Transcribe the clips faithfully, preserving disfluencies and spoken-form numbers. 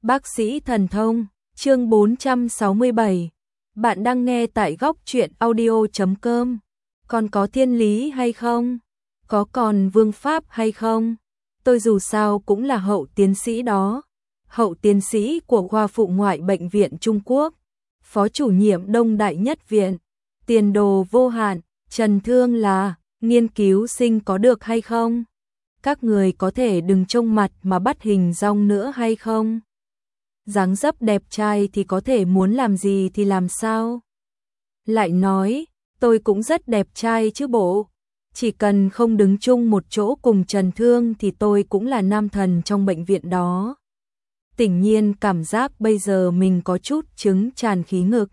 Bác sĩ thần thông, chương bốn trăm sáu mươi bảy. Bạn đang nghe tại góc truyện audio chấm com. Còn có thiên lý hay không? Có còn vương pháp hay không? Tôi dù sao cũng là hậu tiến sĩ đó. Hậu tiến sĩ của khoa phụ ngoại bệnh viện Trung Quốc. Phó chủ nhiệm Đông Đại Nhất Viện. Tiền đồ vô hạn. Trần Thương là nghiên cứu sinh có được hay không? Các người có thể đừng trông mặt mà bắt hình dong nữa hay không? Dáng dấp đẹp trai thì có thể muốn làm gì thì làm sao? Lại nói, tôi cũng rất đẹp trai chứ bộ. Chỉ cần không đứng chung một chỗ cùng Trần Thương thì tôi cũng là nam thần trong bệnh viện đó. Tỉnh nhiên cảm giác bây giờ mình có chút chứng tràn khí ngực.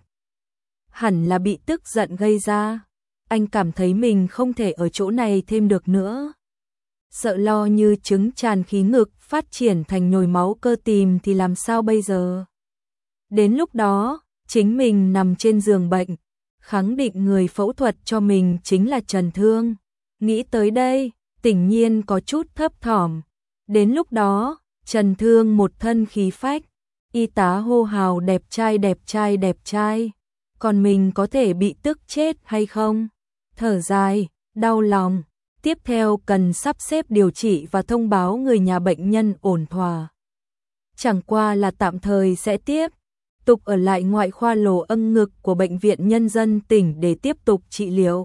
Hẳn là bị tức giận gây ra. Anh cảm thấy mình không thể ở chỗ này thêm được nữa. Sợ lo như chứng tràn khí ngực phát triển thành nhồi máu cơ tim thì làm sao bây giờ? Đến lúc đó, chính mình nằm trên giường bệnh, khẳng định người phẫu thuật cho mình chính là Trần Thương. Nghĩ tới đây, Tỉnh nhiên có chút thấp thỏm. Đến lúc đó, Trần Thương một thân khí phách, y tá hô hào đẹp trai đẹp trai đẹp trai. Còn mình có thể bị tức chết hay không? Thở dài, đau lòng. Tiếp theo cần sắp xếp điều trị và thông báo người nhà bệnh nhân ổn thỏa. Chẳng qua là tạm thời sẽ tiếp tục ở lại ngoại khoa lồ âng ngực của Bệnh viện Nhân dân tỉnh để tiếp tục trị liệu.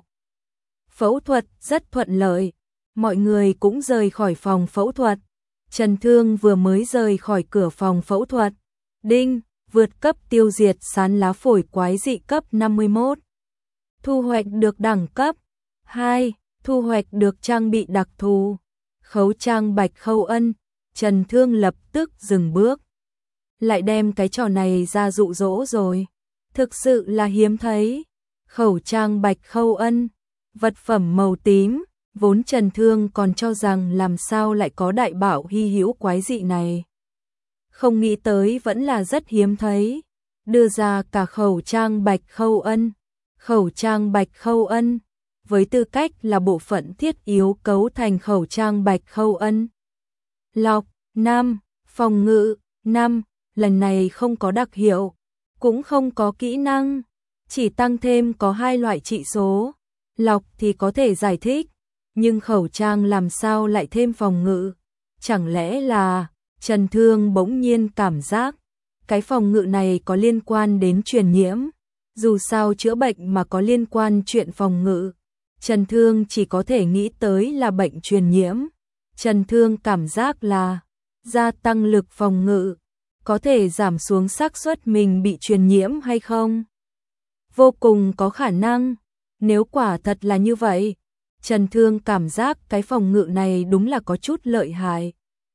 Phẫu thuật rất thuận lợi, mọi người cũng rời khỏi phòng phẫu thuật. Trần Thương vừa mới rời khỏi cửa phòng phẫu thuật. Đinh, vượt cấp tiêu diệt sán lá phổi quái dị cấp năm mươi mốt. Thu hoạch được đẳng cấp hai. Thu hoạch được trang bị đặc thù. Khấu trang bạch khâu ân. Trần Thương lập tức dừng bước. Lại đem cái trò này ra dụ dỗ rồi. Thực sự là hiếm thấy. Khẩu trang bạch khâu ân. Vật phẩm màu tím. Vốn Trần Thương còn cho rằng làm sao lại có đại bảo hy hữu quái dị này. Không nghĩ tới vẫn là rất hiếm thấy. Đưa ra cả khẩu trang bạch khâu ân. Khẩu trang bạch khâu ân. Với tư cách là bộ phận thiết yếu cấu thành khẩu trang bạch khâu ân. Lọc, năm, phòng ngự, năm, lần này không có đặc hiệu, cũng không có kỹ năng, chỉ tăng thêm có hai loại trị số. Lọc thì có thể giải thích, nhưng khẩu trang làm sao lại thêm phòng ngự? Chẳng lẽ là, Trần Thương bỗng nhiên cảm giác, cái phòng ngự này có liên quan đến truyền nhiễm, dù sao chữa bệnh mà có liên quan chuyện phòng ngự. Trần Thương chỉ có thể nghĩ tới là bệnh truyền nhiễm. Trần Thương cảm giác là gia tăng lực phòng ngự, có thể giảm xuống xác suất mình bị truyền nhiễm hay không? Vô cùng có khả năng. Nếu quả thật là như vậy, Trần Thương cảm giác cái phòng ngự này đúng là có chút lợi hại.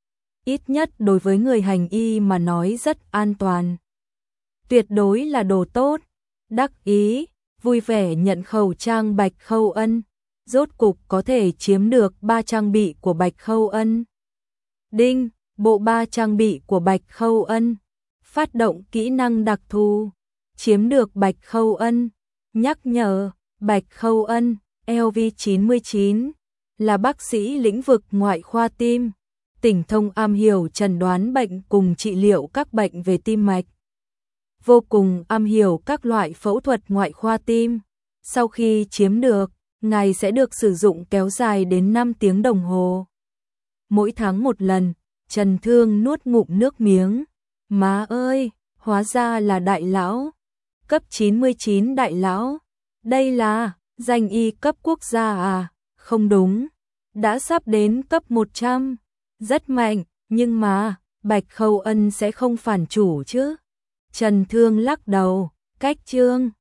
Ít nhất đối với người hành y mà nói rất an toàn. Tuyệt đối là đồ tốt. Đắc ý, vui vẻ nhận khẩu trang bạch khâu ân. Rốt cục có thể chiếm được ba trang bị của bạch khâu ân. Đinh, bộ ba trang bị của bạch khâu ân. Phát động kỹ năng đặc thù. Chiếm được bạch khâu ân. Nhắc nhở, bạch khâu ân, L V chín mươi chín, là bác sĩ lĩnh vực ngoại khoa tim. Tỉnh thông am hiểu chẩn đoán bệnh cùng trị liệu các bệnh về tim mạch. Vô cùng am hiểu các loại phẫu thuật ngoại khoa tim. Sau khi chiếm được, ngài sẽ được sử dụng kéo dài đến năm tiếng đồng hồ. Mỗi tháng một lần, Trần Thương nuốt ngụm nước miếng. Má ơi, hóa ra là đại lão. Cấp chín mươi chín đại lão. Đây là danh y cấp quốc gia à? Không đúng. Đã sắp đến cấp một trăm. Rất mạnh, nhưng mà, bạch khâu ân sẽ không phản chủ chứ. Trần Thương lắc đầu, cách chương.